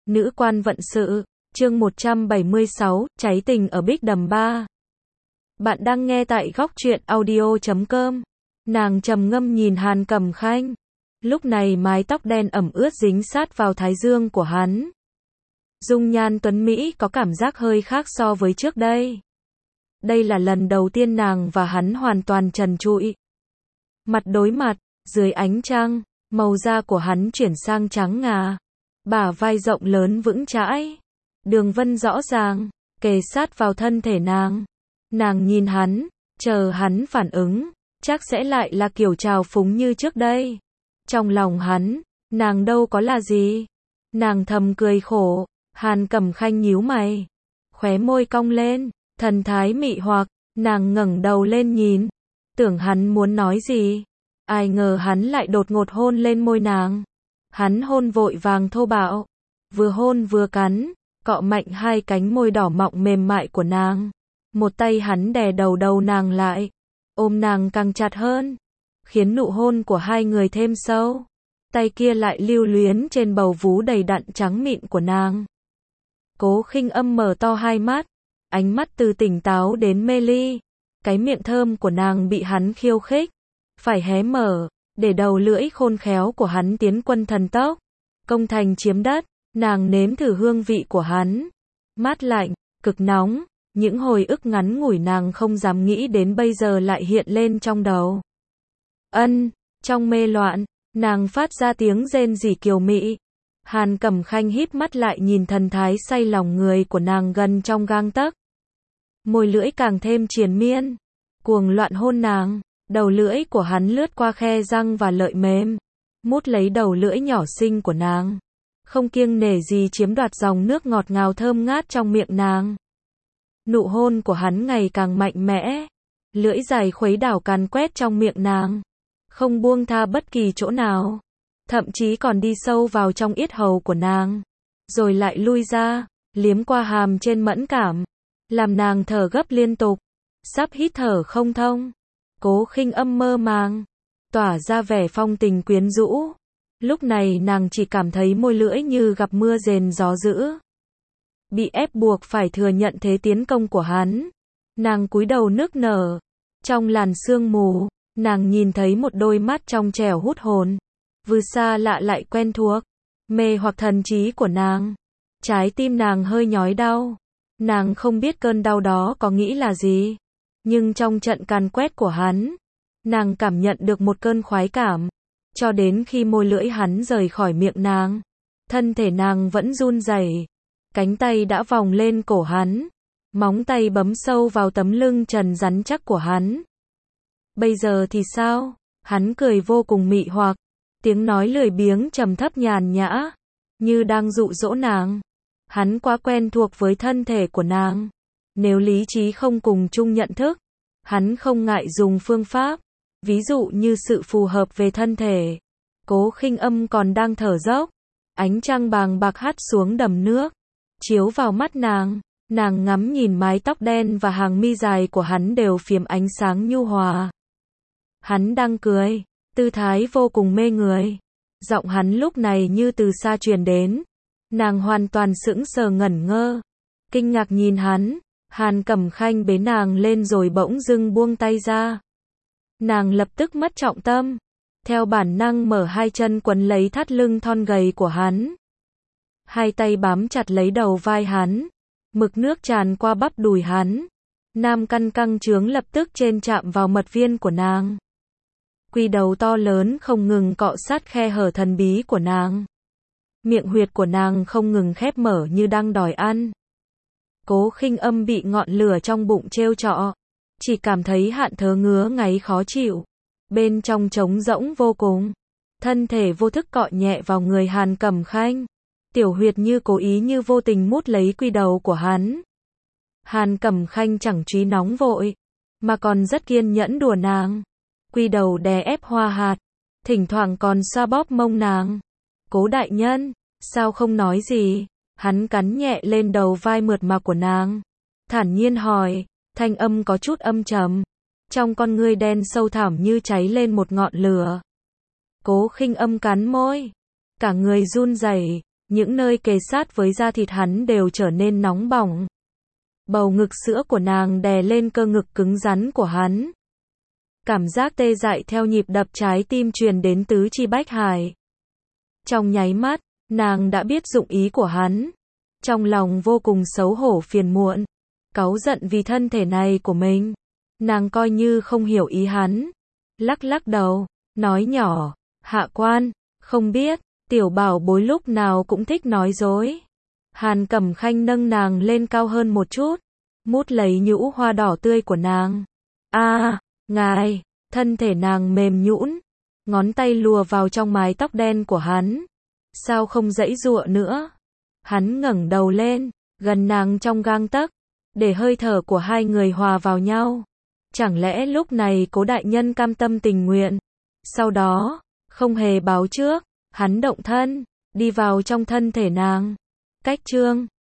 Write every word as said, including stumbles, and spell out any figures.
Nữ quan vận sự, chương một trăm bảy mươi sáu, cháy tình ở Bích Đầm ba. Bạn đang nghe tại góc truyện audio chấm com. Nàng trầm ngâm nhìn Hàn Cẩm Khanh. Lúc này mái tóc đen ẩm ướt dính sát vào thái dương của hắn. Dung nhan tuấn Mỹ có cảm giác hơi khác so với trước đây. Đây là lần đầu tiên nàng và hắn hoàn toàn trần trụi. Mặt đối mặt, dưới ánh trăng, màu da của hắn chuyển sang trắng ngà. Bả vai rộng lớn vững chãi. Đường vân rõ ràng, kề sát vào thân thể nàng. Nàng nhìn hắn, chờ hắn phản ứng, chắc sẽ lại là kiểu trào phúng như trước đây. Trong lòng hắn, nàng đâu có là gì. Nàng thầm cười khổ, Hàn Cẩm Khanh nhíu mày. Khóe môi cong lên, thần thái mị hoặc, nàng ngẩng đầu lên nhìn. Tưởng hắn muốn nói gì. Ai ngờ hắn lại đột ngột hôn lên môi nàng. Hắn hôn vội vàng thô bạo. Vừa hôn vừa cắn, cọ mạnh hai cánh môi đỏ mọng mềm mại của nàng. Một tay hắn đè đầu đầu nàng lại, ôm nàng càng chặt hơn, khiến nụ hôn của hai người thêm sâu. Tay kia lại lưu luyến trên bầu vú đầy đặn trắng mịn của nàng. Cố Khinh Âm mở to hai mắt, ánh mắt từ tỉnh táo đến mê ly. Cái miệng thơm của nàng bị hắn khiêu khích, phải hé mở, để đầu lưỡi khôn khéo của hắn tiến quân thần tốc, công thành chiếm đất. Nàng nếm thử hương vị của hắn, mát lạnh, cực nóng, những hồi ức ngắn ngủi nàng không dám nghĩ đến bây giờ lại hiện lên trong đầu. Ân, trong mê loạn, nàng phát ra tiếng rên rỉ kiều mị. Hàn Cẩm Khanh híp mắt lại nhìn thần thái say lòng người của nàng gần trong gang tấc. Môi lưỡi càng thêm triền miên, cuồng loạn hôn nàng, đầu lưỡi của hắn lướt qua khe răng và lợi mềm, mút lấy đầu lưỡi nhỏ xinh của nàng. Không kiêng nể gì chiếm đoạt dòng nước ngọt ngào thơm ngát trong miệng nàng. Nụ hôn của hắn ngày càng mạnh mẽ, lưỡi dài khuấy đảo càn quét trong miệng nàng, không buông tha bất kỳ chỗ nào, thậm chí còn đi sâu vào trong yết hầu của nàng, rồi lại lui ra, liếm qua hàm trên mẫn cảm, làm nàng thở gấp liên tục, sắp hít thở không thông. Cố Khinh Âm mơ màng, tỏa ra vẻ phong tình quyến rũ. Lúc này nàng chỉ cảm thấy môi lưỡi như gặp mưa rền gió dữ. Bị ép buộc phải thừa nhận thế tiến công của hắn. Nàng cúi đầu nức nở. Trong làn sương mù, nàng nhìn thấy một đôi mắt trong trẻo hút hồn. Vừa xa lạ lại quen thuộc. Mê hoặc thần trí của nàng. Trái tim nàng hơi nhói đau. Nàng không biết cơn đau đó có nghĩ là gì. Nhưng trong trận càn quét của hắn, nàng cảm nhận được một cơn khoái cảm. Cho đến khi môi lưỡi hắn rời khỏi miệng nàng, thân thể nàng vẫn run rẩy, cánh tay đã vòng lên cổ hắn, móng tay bấm sâu vào tấm lưng trần rắn chắc của hắn. Bây giờ thì sao? Hắn cười vô cùng mị hoặc, tiếng nói lười biếng trầm thấp nhàn nhã, như đang dụ dỗ nàng. Hắn quá quen thuộc với thân thể của nàng. Nếu lý trí không cùng chung nhận thức, hắn không ngại dùng phương pháp. Ví dụ như sự phù hợp về thân thể. Cố Khinh Âm còn đang thở dốc. Ánh trăng bàng bạc hắt xuống đầm nước, chiếu vào mắt nàng. Nàng ngắm nhìn mái tóc đen và hàng mi dài của hắn đều phiếm ánh sáng nhu hòa. Hắn đang cười, tư thái vô cùng mê người. Giọng hắn lúc này như từ xa truyền đến. Nàng hoàn toàn sững sờ ngẩn ngơ, kinh ngạc nhìn hắn. Hàn Cẩm Khanh bế nàng lên rồi bỗng dưng buông tay ra. Nàng lập tức mất trọng tâm, theo bản năng mở hai chân quấn lấy thắt lưng thon gầy của hắn. Hai tay bám chặt lấy đầu vai hắn, mực nước tràn qua bắp đùi hắn. Nam căn căng trướng lập tức trên chạm vào mật viên của nàng. Quy đầu to lớn không ngừng cọ sát khe hở thần bí của nàng. Miệng huyệt của nàng không ngừng khép mở như đang đòi ăn. Cố Khinh Âm bị ngọn lửa trong bụng trêu trọ. Chỉ cảm thấy hạn thớ ngứa ngáy khó chịu. Bên trong trống rỗng vô cùng. Thân thể vô thức cọ nhẹ vào người Hàn Cẩm Khanh. Tiểu huyệt như cố ý như vô tình mút lấy quy đầu của hắn. Hàn Cẩm Khanh chẳng trí nóng vội, mà còn rất kiên nhẫn đùa nàng. Quy đầu đè ép hoa hạt, thỉnh thoảng còn xoa bóp mông nàng. Cố đại nhân, sao không nói gì? Hắn cắn nhẹ lên đầu vai mượt mà của nàng, thản nhiên hỏi. Thanh âm có chút âm trầm, trong con ngươi đen sâu thẳm như cháy lên một ngọn lửa. Cố Khinh Âm cắn môi, cả người run rẩy, những nơi kề sát với da thịt hắn đều trở nên nóng bỏng. Bầu ngực sữa của nàng đè lên cơ ngực cứng rắn của hắn. Cảm giác tê dại theo nhịp đập trái tim truyền đến tứ chi bách hải. Trong nháy mắt, nàng đã biết dụng ý của hắn. Trong lòng vô cùng xấu hổ phiền muộn, cáu giận vì thân thể này của mình. Nàng coi như không hiểu ý hắn. Lắc lắc đầu, nói nhỏ, hạ quan, không biết, tiểu bảo bối lúc nào cũng thích nói dối. Hàn Cẩm Khanh nâng nàng lên cao hơn một chút, mút lấy nhũ hoa đỏ tươi của nàng. A, à, ngài, thân thể nàng mềm nhũn, ngón tay lùa vào trong mái tóc đen của hắn. Sao không giãy giụa nữa? Hắn ngẩng đầu lên, gần nàng trong gang tấc, để hơi thở của hai người hòa vào nhau. Chẳng lẽ lúc này Cố đại nhân cam tâm tình nguyện? Sau đó, không hề báo trước, hắn động thân, đi vào trong thân thể nàng. Cách chương